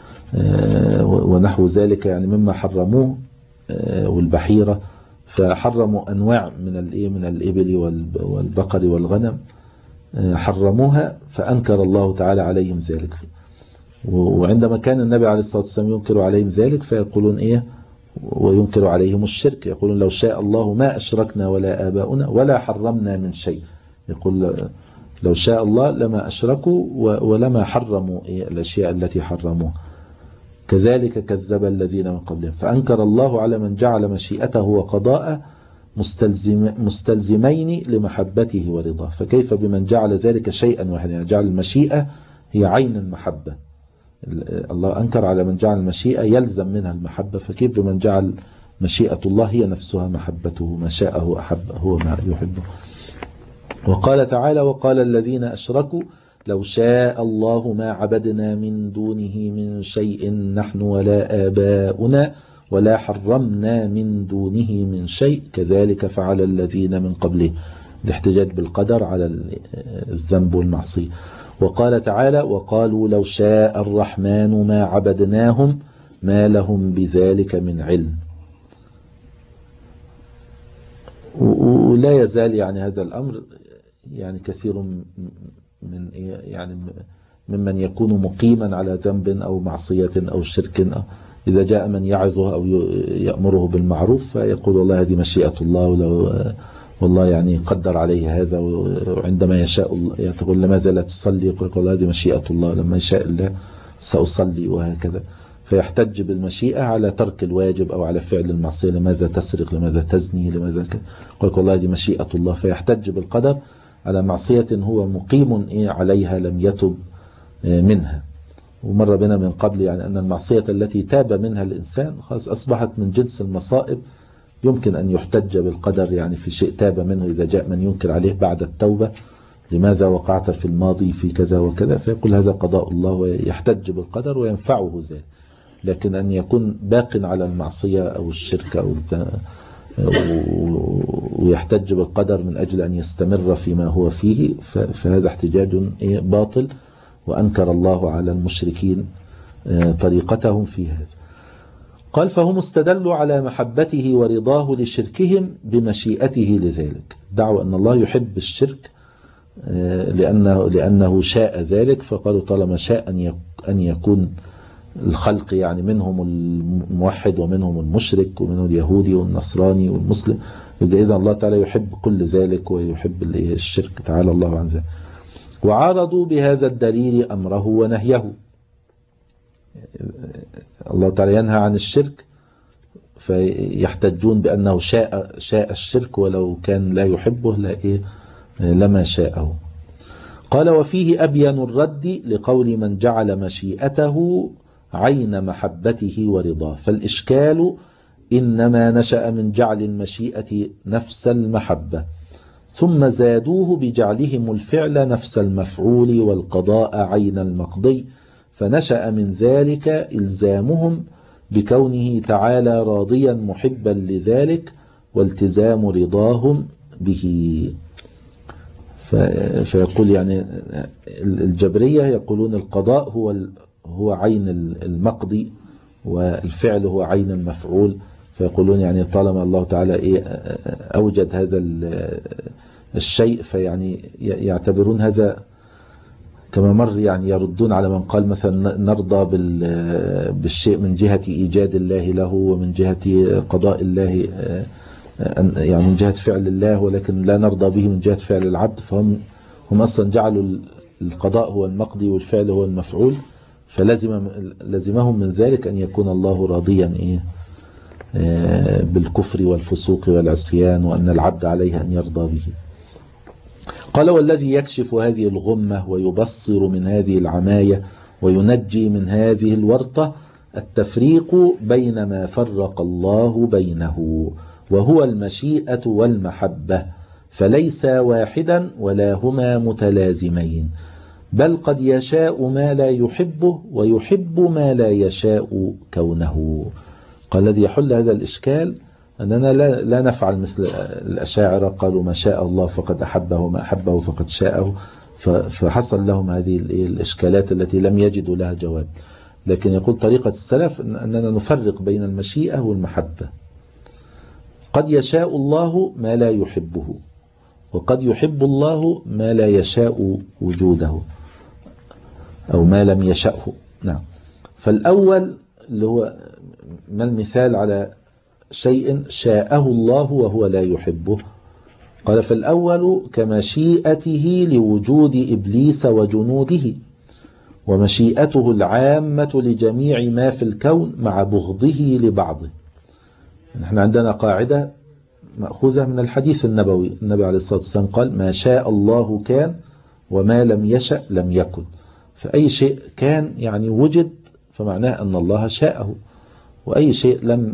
ونحو ذلك يعني مما حرموه والبحيرة، فحرموا أنواع من من الإبل والبقر والغنم حرموها، فأنكر الله تعالى عليهم ذلك. وعندما كان النبي عليه الصلاة والسلام ينكر عليهم ذلك فيقولون إيه وينكر عليهم الشرك، يقولون لو شاء الله ما أشركنا ولا آباؤنا ولا حرمنا من شيء، يقول لو شاء الله لما أشركوا ولما حرموا إيه الأشياء التي حرموها كذلك كذب الذين من قبلهم. فأنكر الله على من جعل مشيئته وقضاءه مستلزم مستلزمين لمحبته ورضاه، فكيف بمن جعل ذلك شيئا واحدا، يعني جعل المشيئة هي عين المحبة. الله أنكر على من جعل المشيئة يلزم منها المحبة، فكيف بمن جعل مشيئة الله هي نفسها محبته، ما شاءه أحب هو ما يحبه. وقال تعالى وقال الذين أشركوا لو شاء الله ما عبدنا من دونه من شيء نحن ولا آباؤنا ولا حرمنا من دونه من شيء كذلك فعل الذين من قبله، الاحتجاج بالقدر على الذنب والمعصية. وقال تعالى وقالوا لو شاء الرحمن ما عبدناهم ما لهم بذلك من علم. ولا يزال يعني هذا الأمر يعني كثير من يعني ممن يكون مقيما على ذنب أو معصية أو شرك أو إذا جاء من يعظه أو يأمره بالمعروف فيقول والله هذه مشيئة الله ولو والله يعني قدر عليه هذا، وعندما يشاء الله يقول لماذا لا تصلي يقول والله هذه مشيئة الله لما يشاء الله سأصلي وهكذا، فيحتج بالمشيئة على ترك الواجب أو على فعل المعصية، لماذا تسرق لماذا تزني لماذا يقول والله هذه مشيئة الله، فيحتج بالقدر على معصية هو مقيم عليها لم يتب منها. ومر بنا من قبل يعني أن المعصية التي تاب منها الإنسان خلاص أصبحت من جنس المصائب يمكن أن يحتج بالقدر، يعني في شيء تاب منه إذا جاء من ينكر عليه بعد التوبة لماذا وقعت في الماضي في كذا وكذا فيقول هذا قضاء الله ويحتج بالقدر وينفعه ذلك. لكن أن يكون باق على المعصية أو الشرك أو ويحتج بالقدر من أجل أن يستمر فيما هو فيه فهذا احتجاج باطل، وأنكر الله على المشركين طريقتهم في هذا. قال فهم استدلوا على محبته ورضاه لشركهم بمشيئته لذلك، دعوا أن الله يحب الشرك لأنه, لأنه شاء ذلك، فقالوا طالما شاء أن يكون الخلق يعني منهم الموحد ومنهم المشرك ومنهم اليهودي والنصراني والمسلم، إذا الله تعالى يحب كل ذلك ويحب الشرك تعالى الله عن ذلك. وعارضوا بهذا الدليل أمره ونهيه، الله تعالى ينهى عن الشرك فيحتجون بأنه شاء شاء الشرك ولو كان لا يحبه لا إيه لما شاءه. قال وفيه أبين الرد لقول من جعل مشيئته عين محبته ورضاه، فالإشكال إنما نشأ من جعل المشيئة نفس المحبة ثم زادوه بجعلهم الفعل نفس المفعول والقضاء عين المقضي، فنشأ من ذلك إلزامهم بكونه تعالى راضيا محبا لذلك والتزام رضاهم به. فيقول يعني الجبرية يقولون القضاء هو هو عين المقضي والفعل هو عين المفعول، فيقولون يعني طالما الله تعالى إيه أوجد هذا الشيء فيعني يعتبرون هذا كما مر، يعني يردون على من قال مثلا نرضى بالشيء من جهة إيجاد الله له ومن جهة قضاء الله، يعني من جهة فعل الله، ولكن لا نرضى به من جهة فعل العبد. فهم هم أصلا جعلوا القضاء هو المقضي والفعل هو المفعول، فلزم لزمهم من ذلك أن يكون الله راضيا إيه بالكفر والفسوق والعصيان، وأن العبد عليه أن يرضى به. قال والذي يكشف هذه الغمة ويبصر من هذه العماية وينجي من هذه الورطة التفريق بين ما فرق الله بينه وهو المشيئة والمحبة، فليس واحدا ولا هما متلازمين، بل قد يشاء ما لا يحبه ويحب ما لا يشاء كونه. قال الذي يحل هذا الإشكال أننا لا, لا نفعل مثل الأشاعرة قالوا ما شاء الله فقد أحبه وما أحبه فقد شاءه، فحصل لهم هذه الإشكالات التي لم يجدوا لها جواب. لكن يقول طريقة السلف أننا نفرق بين المشيئة والمحبة. قد يشاء الله ما لا يحبه وقد يحب الله ما لا يشاء وجوده أو ما لم يشأه. نعم. فالأول اللي هو ما المثال على شيء شاءه الله وهو لا يحبه؟ قال فالأول كمشيئته لوجود إبليس وجنوده، ومشيئته العامة لجميع ما في الكون مع بغضه لبعضه. نحن عندنا قاعدة مأخوذة من الحديث النبوي، النبي عليه الصلاة والسلام قال ما شاء الله كان وما لم يشأ لم يكن. فأي شيء كان يعني وجد فمعناه أن الله شاءه، وأي شيء لم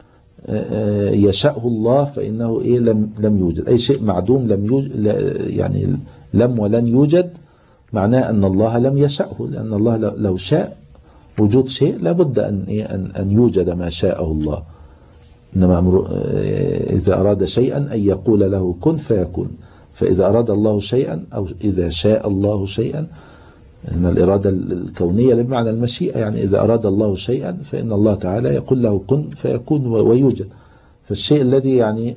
يشاءه الله فإنه إيه لم لم يوجد. أي شيء معدوم لم يوجد يعني لم ولن يوجد معناه أن الله لم يشأه، لأن الله لو شاء وجود شيء لابد أن إيه أن أن يوجد ما شاءه الله. إنما أمر إذا أراد شيئا أن يقول له كن فيكون. فإذا أراد الله شيئا أو إذا شاء الله شيئا، إن الإرادة الكونية بمعنى المشيئة، يعني إذا أراد الله شيئا فإن الله تعالى يقول له كن فيكون ويوجد. فالشيء الذي يعني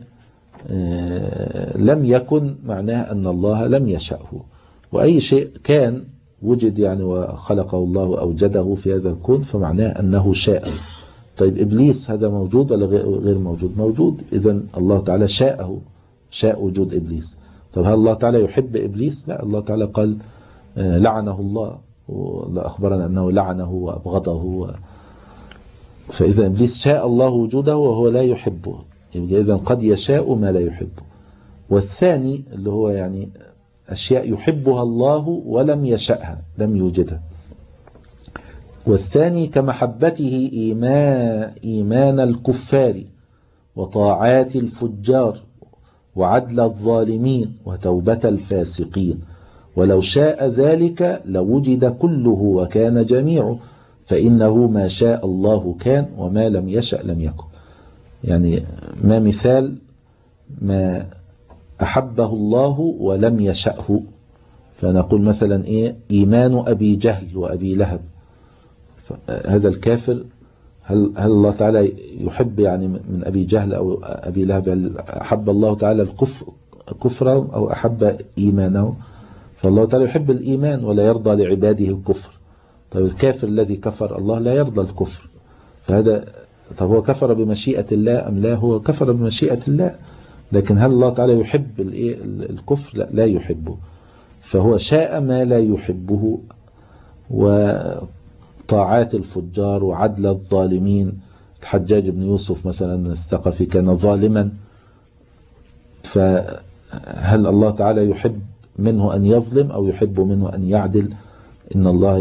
لم يكن معناه أن الله لم يشأه، وأي شيء كان وجد يعني وخلقه الله أوجده في هذا الكون فمعناه أنه شاءه. طيب إبليس هذا موجود ولا غير موجود؟ موجود. إذن الله تعالى شاءه، شاء وجود إبليس. طب هل الله تعالى يحب إبليس؟ لا، الله تعالى قال لعنه الله، ولا أخبرنا أنه لعنه وأبغضه. فإذا إبليس شاء الله وجوده وهو لا يحبه، يبقى إذن قد يشاء ما لا يحبه. والثاني اللي هو يعني أشياء يحبها الله ولم يشأها لم يوجدها. والثاني كمحبته إيمان, إيمان الكفار وطاعات الفجار وعدل الظالمين وتوبة الفاسقين، ولو شاء ذلك لوجد كله وكان جميعه، فإنه ما شاء الله كان وما لم يشأ لم يكن. يعني ما مثال ما أحبه الله ولم يشأه؟ فنقول مثلا إيه إيمان أبي جهل وأبي لهب، هذا الكافر هل, هل الله تعالى يحب يعني من أبي جهل أو أبي لهب؟ أحب الله تعالى الكفر كفره أو أحب إيمانه؟ فالله تعالى يحب الإيمان ولا يرضى لعباده الكفر. طيب الكافر الذي كفر الله لا يرضى الكفر، فهذا طب هو كفر بمشيئة الله أم لا؟ هو كفر بمشيئة الله، لكن هل الله تعالى يحب الكفر؟ لا, لا يحبه. فهو شاء ما لا يحبه، وطاعات الفجار وعدل الظالمين الحجاج بن يوسف مثلا الثقفي كان ظالما، فهل الله تعالى يحب منه أن يظلم أو يحب منه أن يعدل؟ إن الله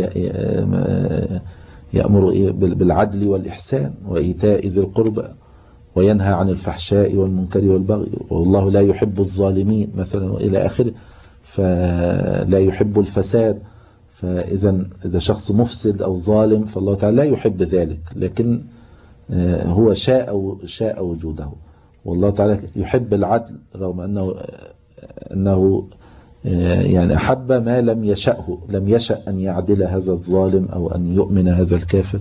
يأمر بالعدل والإحسان وإيتاء ذي القربى وينهى عن الفحشاء والمنكر والبغي، والله لا يحب الظالمين مثلا وإلى آخره، فلا يحب الفساد. فإذا إذا شخص مفسد أو ظالم فالله تعالى لا يحب ذلك، لكن هو شاء شاء وجوده. والله تعالى يحب العدل رغم أنه أنه يعني أحب ما لم يشأه، لم يشأ أن يعدل هذا الظالم أو أن يؤمن هذا الكافر.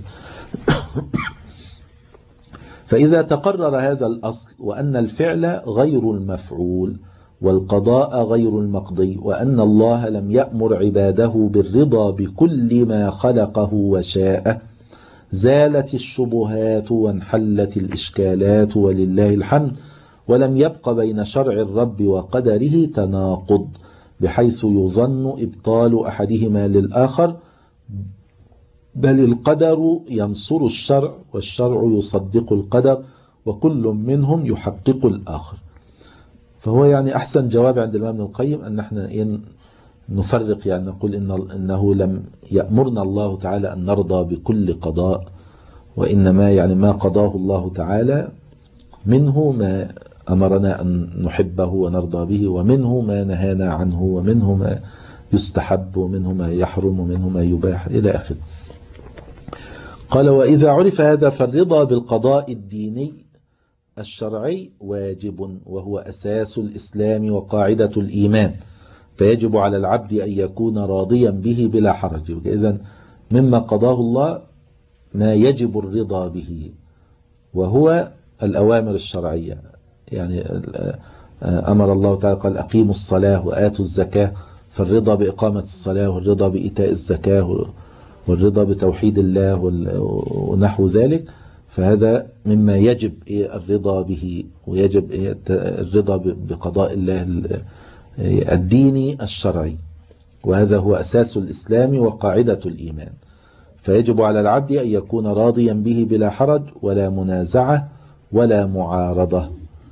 فإذا تقرر هذا الأصل وأن الفعل غير المفعول والقضاء غير المقضي، وأن الله لم يأمر عباده بالرضا بكل ما خلقه وشاءه، زالت الشبهات وانحلت الإشكالات ولله الحمد، ولم يبق بين شرع الرب وقدره تناقض بحيث يظن إبطال أحدهما للآخر، بل القدر ينصر الشرع والشرع يصدق القدر، وكل منهم يحقق الآخر. فهو يعني أحسن جواب عند الإمام ابن القيم أن نحن نفرق، يعني نقول إن إنه لم يأمرنا الله تعالى أن نرضى بكل قضاء، وإنما يعني ما قضاه الله تعالى منه ما أمرنا أن نحبه ونرضى به، ومنه ما نهانا عنه، ومنه ما يستحب، ومنه ما يحرم، ومنه ما يباح إلى آخره. قال: وإذا عرف هذا فالرضا بالقضاء الديني الشرعي واجب، وهو أساس الإسلام وقاعدة الإيمان، فيجب على العبد أن يكون راضيا به بلا حرج. إذن مما قضاه الله ما يجب الرضا به، وهو الأوامر الشرعية. يعني أمر الله تعالى قال: أقيموا الصلاة وآتوا الزكاة، فالرضا بإقامة الصلاة والرضا بإيتاء الزكاة والرضا بتوحيد الله ونحو ذلك، فهذا مما يجب الرضا به، ويجب الرضا بقضاء الله الديني الشرعي، وهذا هو أساس الإسلام وقاعدة الإيمان. فيجب على العبد أن يكون راضيا به بلا حرج ولا منازعة ولا معارضة،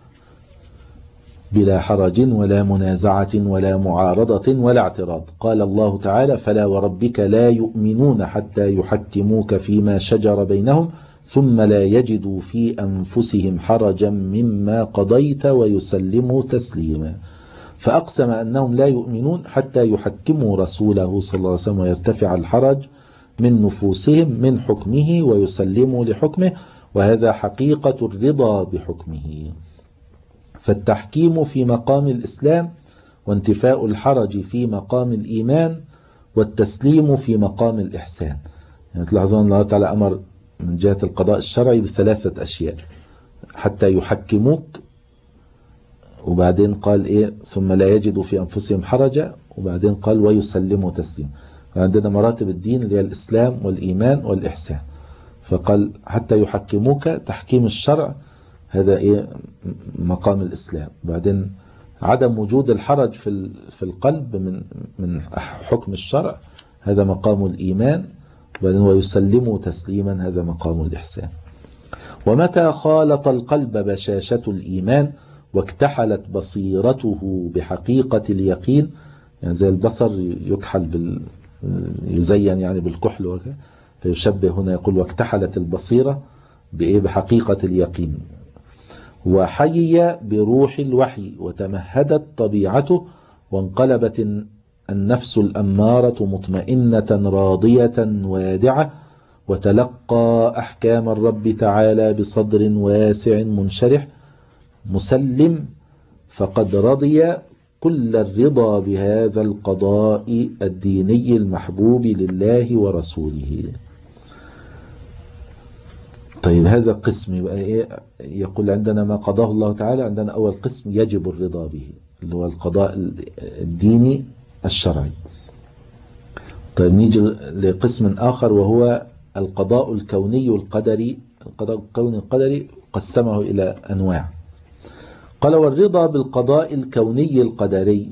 بلا حرج ولا منازعة ولا معارضة ولا اعتراض. قال الله تعالى: فلا وربك لا يؤمنون حتى يحكموك فيما شجر بينهم ثم لا يجدوا في أنفسهم حرجا مما قضيت ويسلموا تسليما. فأقسم أنهم لا يؤمنون حتى يحكموا رسوله صلى الله عليه وسلم ويرتفع الحرج من نفوسهم من حكمه ويسلموا لحكمه، وهذا حقيقة الرضا بحكمه. فالتحكيم في مقام الإسلام، وانتفاء الحرج في مقام الإيمان، والتسليم في مقام الإحسان. يعني تلاحظون الله تعالى أمر من جهة القضاء الشرعي بثلاثة أشياء: حتى يحكموك، وبعدين قال إيه؟ ثم لا يجدوا في أنفسهم حرجا، وبعدين قال ويسلموا تسليما. عندنا مراتب الدين اللي هي الإسلام والإيمان والإحسان، فقال حتى يحكموك، تحكيم الشرع، هذا إيه؟ مقام الإسلام. بعدين عدم وجود الحرج في في القلب من من حكم الشرع، هذا مقام الإيمان. بعدين ويسلموا تسليما، هذا مقام الإحسان. ومتى خالط القلب بشاشة الإيمان واكتحلت بصيرته بحقيقة اليقين، يعني زي البصر يكحل بال يزين يعني بالكحل وكذا، فيشبه هنا يقول واكتحلت البصيرة بإيه؟ بحقيقة اليقين. وحيي بروح الوحي وتمهدت طبيعته، وانقلبت النفس الأمارة مطمئنة راضية وادعة، وتلقى أحكام الرب تعالى بصدر واسع منشرح مسلم، فقد رضي كل الرضا بهذا القضاء الديني المحبوب لله ورسوله. طيب هذا قسم يبقى إيه؟ يقول عندنا ما قضاه الله تعالى، عندنا أول قسم يجب الرضا به اللي هو القضاء الديني الشرعي. طيب نيجي لقسم آخر وهو القضاء الكوني القدري. القضاء الكوني القدري قسمه إلى أنواع. قال: والرضا بالقضاء الكوني القدري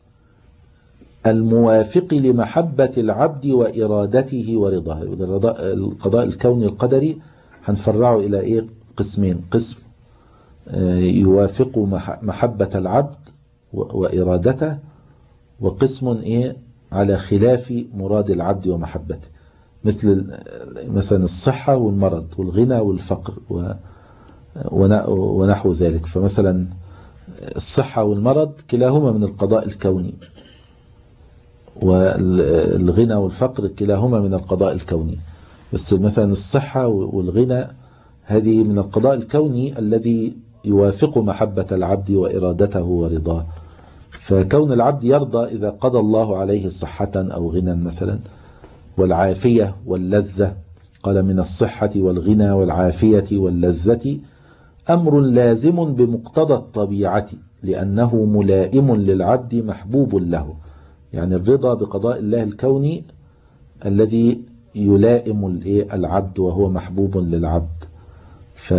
الموافق لمحبة العبد وإرادته ورضاه. القضاء الكوني القدري هنفرعه إلى إيه قسمين، قسم يوافق محبة العبد وإرادته، وقسم إيه على خلاف مراد العبد ومحبته، مثل مثلا الصحة والمرض والغنى والفقر ونحو ذلك. فمثلا الصحة والمرض كلاهما من القضاء الكوني، والغنى والفقر كلاهما من القضاء الكوني، بس مثلا الصحة والغنى هذه من القضاء الكوني الذي يوافق محبة العبد وإرادته ورضاه. فكون العبد يرضى إذا قضى الله عليه صحة أو غنى مثلا، والعافية واللذة، قال من الصحة والغنى والعافية واللذة أمر لازم بمقتضى الطبيعة لأنه ملائم للعبد محبوب له. يعني الرضا بقضاء الله الكوني الذي يلائم العبد وهو محبوب للعبد. ف...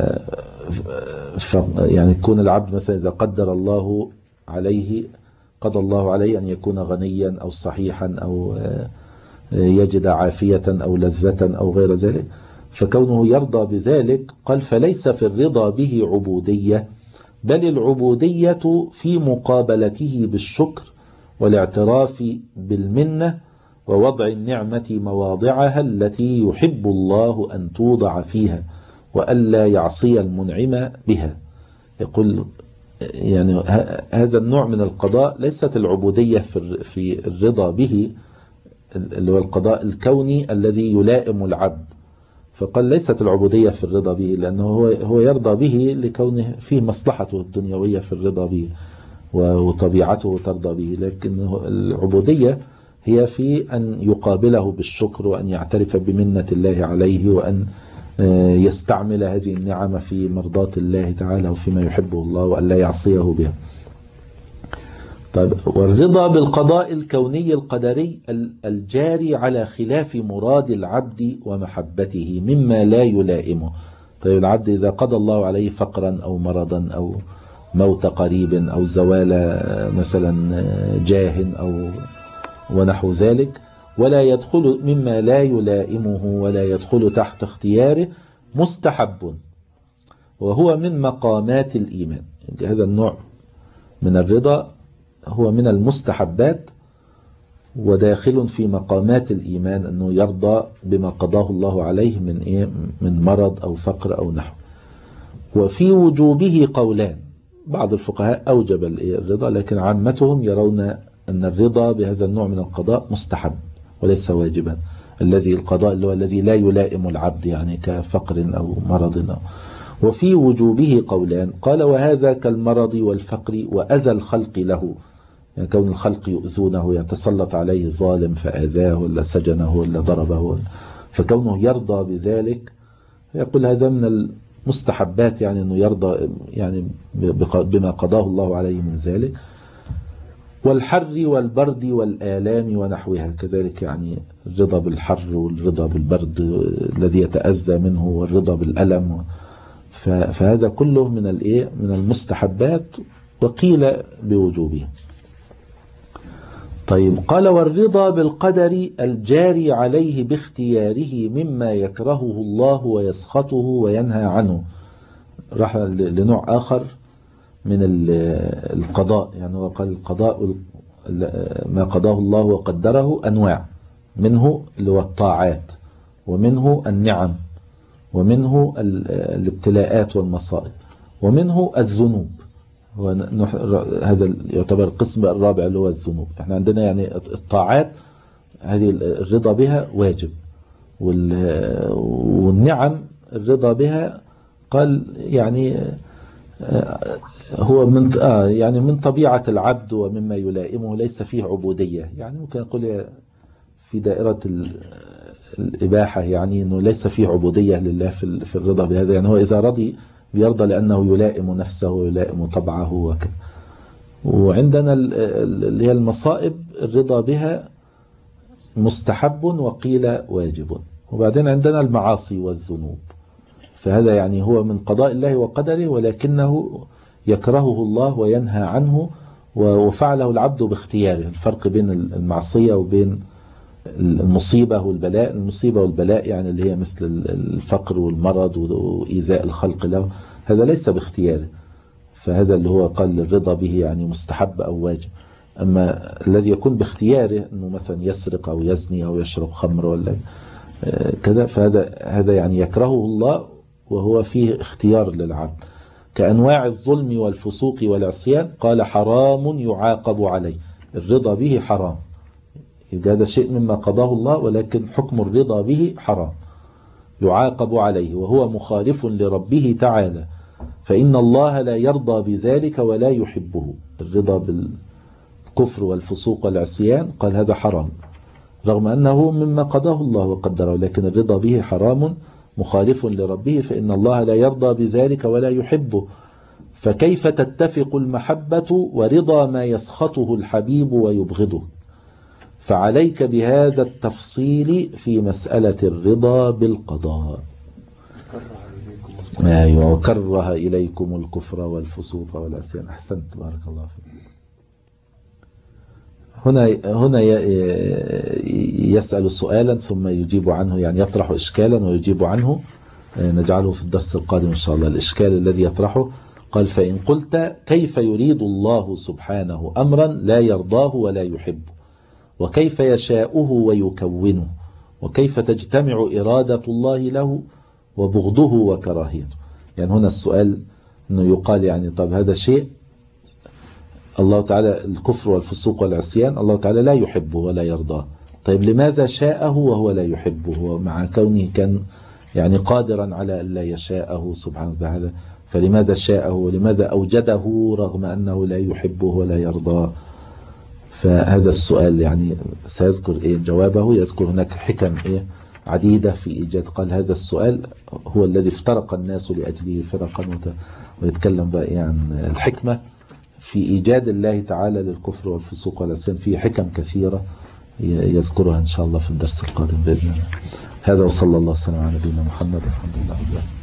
ف... يعني يكون العبد مثلا إذا قدر الله عليه قضى الله عليه أن يكون غنيا أو صحيحا أو يجد عافية أو لذة أو غير ذلك، فكونه يرضى بذلك قال فليس في الرضا به عبودية، بل العبودية في مقابلته بالشكر والاعتراف بالمنة ووضع النعمة مواضعها التي يحب الله أن توضع فيها وألا يعصي المنعم بها. يقول يعني هذا النوع من القضاء ليست العبودية في الرضا به اللي هو القضاء الكوني الذي يلائم العبد، فقال ليست العبودية في الرضا به، لأنه هو هو يرضى به لكونه فيه مصلحته الدنيوية في الرضا به وطبيعته ترضى به، لكن العبودية هي في أن يقابله بالشكر وأن يعترف بمنة الله عليه وأن يستعمل هذه النعمة في مرضاة الله تعالى وفيما يحبه الله وأن لا يعصيه بها. طيب، والرضا بالقضاء الكوني القدري الجاري على خلاف مراد العبد ومحبته مما لا يلائمه. طيب، العبد إذا قضى الله عليه فقرا أو مرضا أو موت قريب أو زوال مثلا جاه أو ونحو ذلك، ولا يدخل مما لا يلائمه ولا يدخل تحت اختياره، مستحب وهو من مقامات الإيمان. هذا النوع من الرضا هو من المستحبات وداخل في مقامات الإيمان، أنه يرضى بما قضاه الله عليه من إيه؟ من مرض أو فقر أو نحو. وفي وجوبه قولان، بعض الفقهاء أوجب الرضا، لكن عامتهم يرون أن الرضا بهذا النوع من القضاء مستحب وليس واجبا، الذي القضاء اللي هو الذي لا يلائم العبد يعني كفقر أو مرض أو. وفي وجوبه قولان، قال وهذا كالمرض والفقر وأذى الخلق له، يعني كون الخلق يؤذونه، يتسلط عليه ظالم فآذاه ولا سجنه ولا ضربه، فكونه يرضى بذلك يقول هذا من المستحبات، يعني أنه يرضى يعني بما قضاه الله عليه من ذلك. والحر والبرد والآلام ونحوها كذلك، يعني الرضا بالحر والرضا بالبرد الذي يتأذى منه والرضا بالألم، فهذا كله من الايه من المستحبات وقيل بوجوبه. طيب، قال والرضا بالقدر الجاري عليه باختياره مما يكرهه الله ويسخطه وينهى عنه. راح لنوع آخر من القضاء، يعني هو قال القضاء ما قضاه الله وقدره أنواع، منه اللي هو الطاعات، ومنه النعم، ومنه الابتلاءات والمصائب، ومنه الذنوب. هذا يعتبر القسم الرابع اللي هو الذنوب. احنا عندنا يعني الطاعات هذه الرضا بها واجب، والنعم الرضا بها قال يعني هو من آه يعني من طبيعة العبد ومما يلائمه، ليس فيه عبودية، يعني ممكن نقول في دائرة الإباحة، يعني أنه ليس فيه عبودية لله في في الرضا بهذا، يعني هو إذا رضي بيرضى لأنه يلائم نفسه ويلائم طبعه وكذا. وعندنا اللي هي المصائب الرضا بها مستحب وقيل واجب. وبعدين عندنا المعاصي والذنوب، فهذا يعني هو من قضاء الله وقدره، ولكنه يكرهه الله وينهى عنه وفعله العبد باختياره. الفرق بين المعصية وبين المصيبة والبلاء. المصيبة والبلاء يعني اللي هي مثل الفقر والمرض وإيذاء الخلق له، هذا ليس باختياره، فهذا اللي هو قال الرضا به يعني مستحب أو واجب. أما الذي يكون باختياره أنه مثلا يسرق أو يزني أو يشرب خمر ولا كذا، فهذا هذا يعني يكرهه الله وهو فيه اختيار للعبد. كأنواع الظلم والفسوق والعصيان قال حرام يعاقب عليه، الرضا به حرام، يبقى هذا شيء مما قضاه الله، ولكن حكم الرضا به حرام يعاقب عليه وهو مخالف لربه تعالى، فإن الله لا يرضى بذلك ولا يحبه. الرضا بالكفر والفسوق والعصيان قال هذا حرام رغم أنه مما قضاه الله وقدره، لكن الرضا به حرام مخالف لربه، فإن الله لا يرضى بذلك ولا يحبه. فكيف تتفق المحبة ورضا ما يسخطه الحبيب ويبغضه؟ فعليك بهذا التفصيل في مسألة الرضا بالقضاء. أيوة، وكره إليكم الكفر والفسوق والعصيان. أحسنت، بارك الله فيك. هنا هنا يسأل سؤالا ثم يجيب عنه، يعني يطرح إشكالا ويجيب عنه، نجعله في الدرس القادم إن شاء الله. الإشكال الذي يطرحه قال: فإن قلت كيف يريد الله سبحانه أمرا لا يرضاه ولا يحبه، وكيف يشاؤه ويكونه، وكيف تجتمع إرادة الله له وبغضه وكراهيته؟ يعني هنا السؤال أنه يقال يعني طب هذا شيء الله تعالى، الكفر والفسوق والعصيان الله تعالى لا يحبه ولا يرضاه، طيب لماذا شاءه وهو لا يحبه، ومع كونه كان يعني قادرا على أن لا يشاءه سبحانه وتعالى، فلماذا شاءه ولماذا أوجده رغم أنه لا يحبه ولا يرضاه؟ فهذا السؤال يعني سيذكر إيه جوابه، يذكر هناك حكم إيه عديدة في إيجاد. قال هذا السؤال هو الذي افترق الناس لأجله فرقا، ويتكلم بقى إيه عن الحكمة في إيجاد الله تعالى للكفر والفسوق والعصيان، فيه حكم كثيرة يذكرها إن شاء الله في الدرس القادم بإذن الله. هذا وصلى الله وسلم على نبينا محمد، الحمد لله.